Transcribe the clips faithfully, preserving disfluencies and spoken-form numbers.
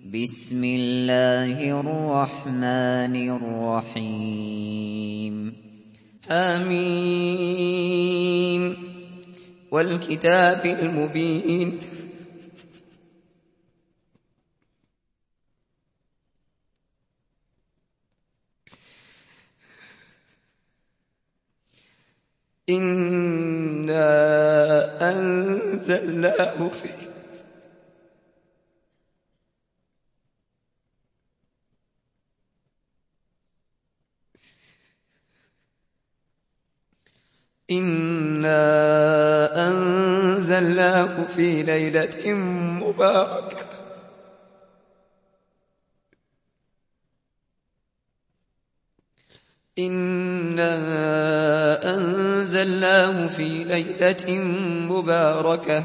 بسم الله الرحمن الرحيم حميم والكتاب المبين إنا أنزلناه في إنا أنزلناه في ليلة مباركة إنا أنزلناه في ليلة مباركة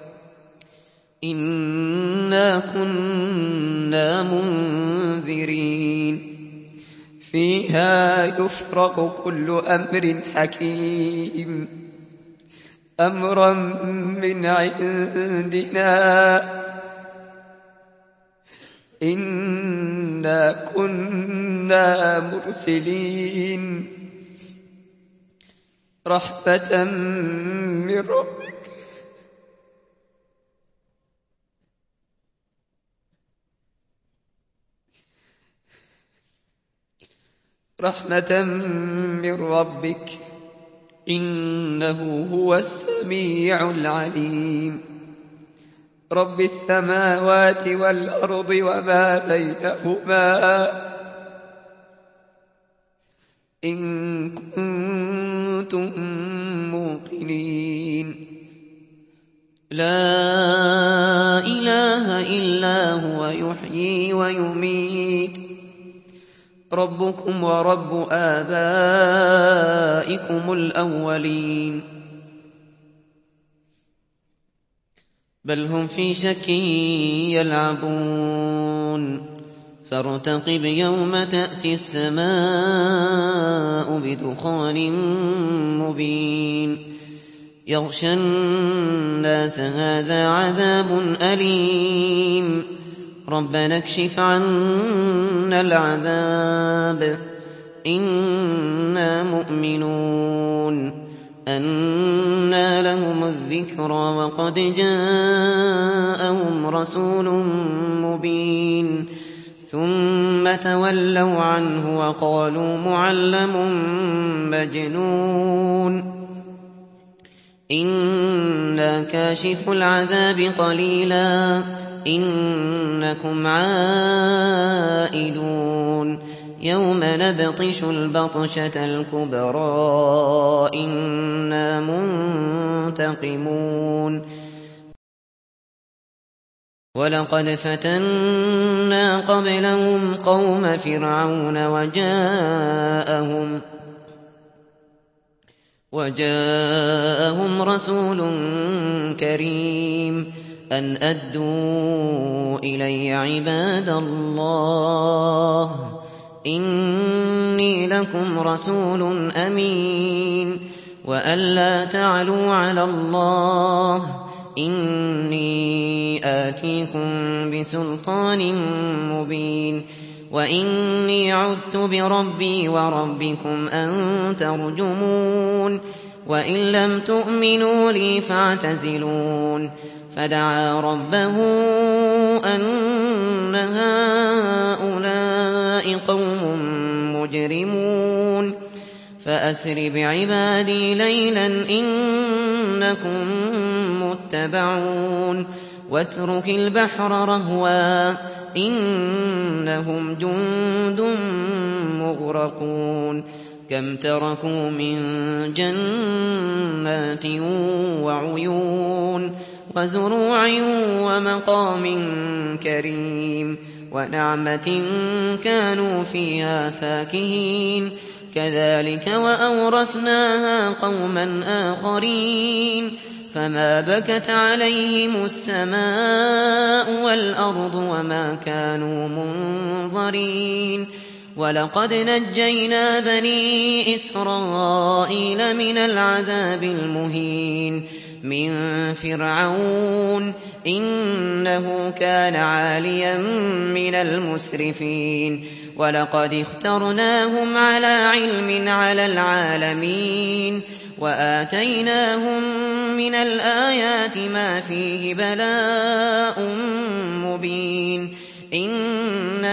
إنا كنا منذرين فيها يفرق كل أمر حكيم أمرا من عندنا إنا كنا مرسلين رحمة من ربك رحمة من ربك إنه هو السميع العليم رب السماوات والأرض وما بينهما إن كنتم موقنين لا إله إلا هو يحيي ويميت ربكم ورب آبائكم الأولين بل هم في شك يلعبون فارتقب يوم تأتي السماء بدخان مبين يغشى الناس هذا عذاب أليم ربنا اكشف عنا العذاب إنا مؤمنون أنى لهم الذكرى وقد جاءهم رسول مبين ثم تولوا عنه وقالوا معلم مجنون إنا كاشف العذاب قليلا إنكم عائدون يوم نبطش البطشة الكبرى إنا منتقمون ولقد فتنا قبلهم قوم فرعون وجاءهم وجاءهم رسول كريم أن أدوا إلي عباد الله إني لكم رسول أمين وأن لا تعلوا على الله إني آتيكم بسلطان مبين وإني عذت بربي وربكم أن ترجمون وإن لم تؤمنوا لي فاعتزلون فدعا ربه أن هؤلاء قوم مجرمون فأسر بعبادي ليلا إنكم متبعون واترك البحر رهوا إنهم جند مغرقون كم تركوا من جنات وعيون وزروع ومقام كريم ونعمة كانوا فيها فاكهين كذلك وأورثناها قوما آخرين فما بكت عليهم السماء والأرض وما كانوا منظرين ولقد نجينا بني إسرائيل من العذاب المهين من فرعون إنه كان عاليا من المسرفين ولقد اخترناهم على علم على العالمين وآتيناهم من الآيات ما فيه بلاء مبين إن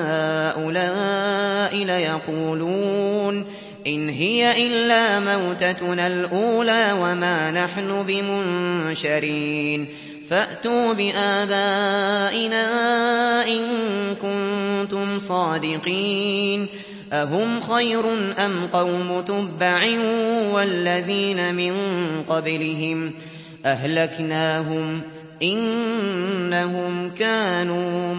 هؤلاء ليقولون إن هي إلا موتتنا الأولى وما نحن بمنشرين فأتوا بآبائنا إن كنتم صادقين أهم خير أم قوم تبع والذين من قبلهم أهلكناهم إنهم كانوا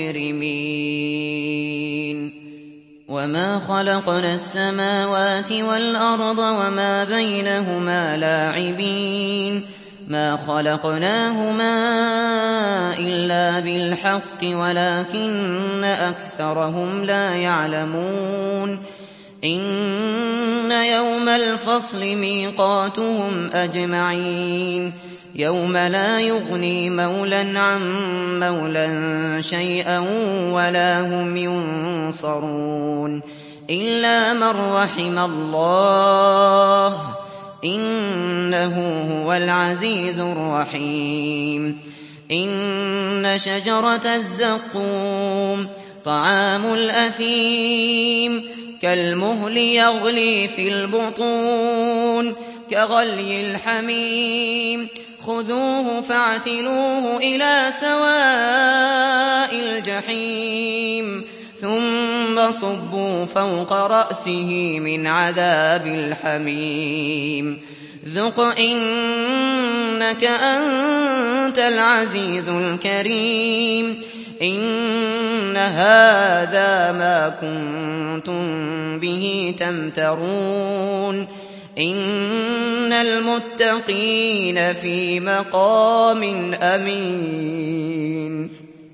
مجرمين وما خلقنا السماوات والأرض وما بينهما لاعبين ما خلقناهما إلا بالحق ولكن أكثرهم لا يعلمون إن يوم الفصل ميقاتهم أجمعين يوم لا يغني مولى عن مولى شيئا ولا هم ينصرون إلا من رحم الله إنه هو العزيز الرحيم إن شجرة الزقوم طعام الأثيم كالمهل يغلي في البطون كغلي الحميم خذوه فاعتلوه إلى سواء الجحيم ثم صبوا فوق رأسه من عذاب الحميم ذق إنك أنت العزيز الكريم إن هذا ما كنتم به تمترون إن المتقين في مقام أمين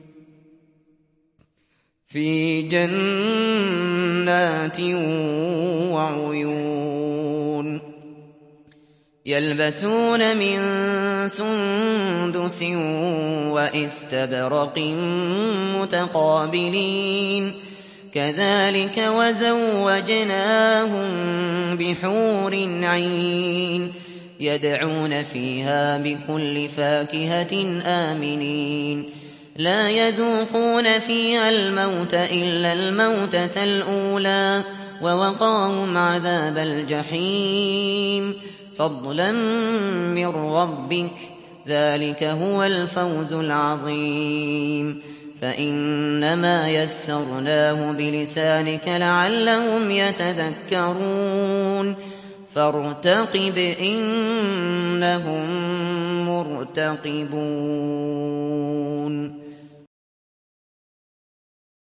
في جنات وعيون يلبسون من سندس وإستبرق متقابلين كذلك وزوجناهم بحور عين يدعون فيها بكل فاكهة آمنين لا يذوقون فيها الموت إلا الموتة الأولى ووقاهم عذاب الجحيم فضلا من ربك ذلك هو الفوز العظيم فإنما يسرناه بلسانك لعلهم يتذكرون فارتقب إنهم مرتقبون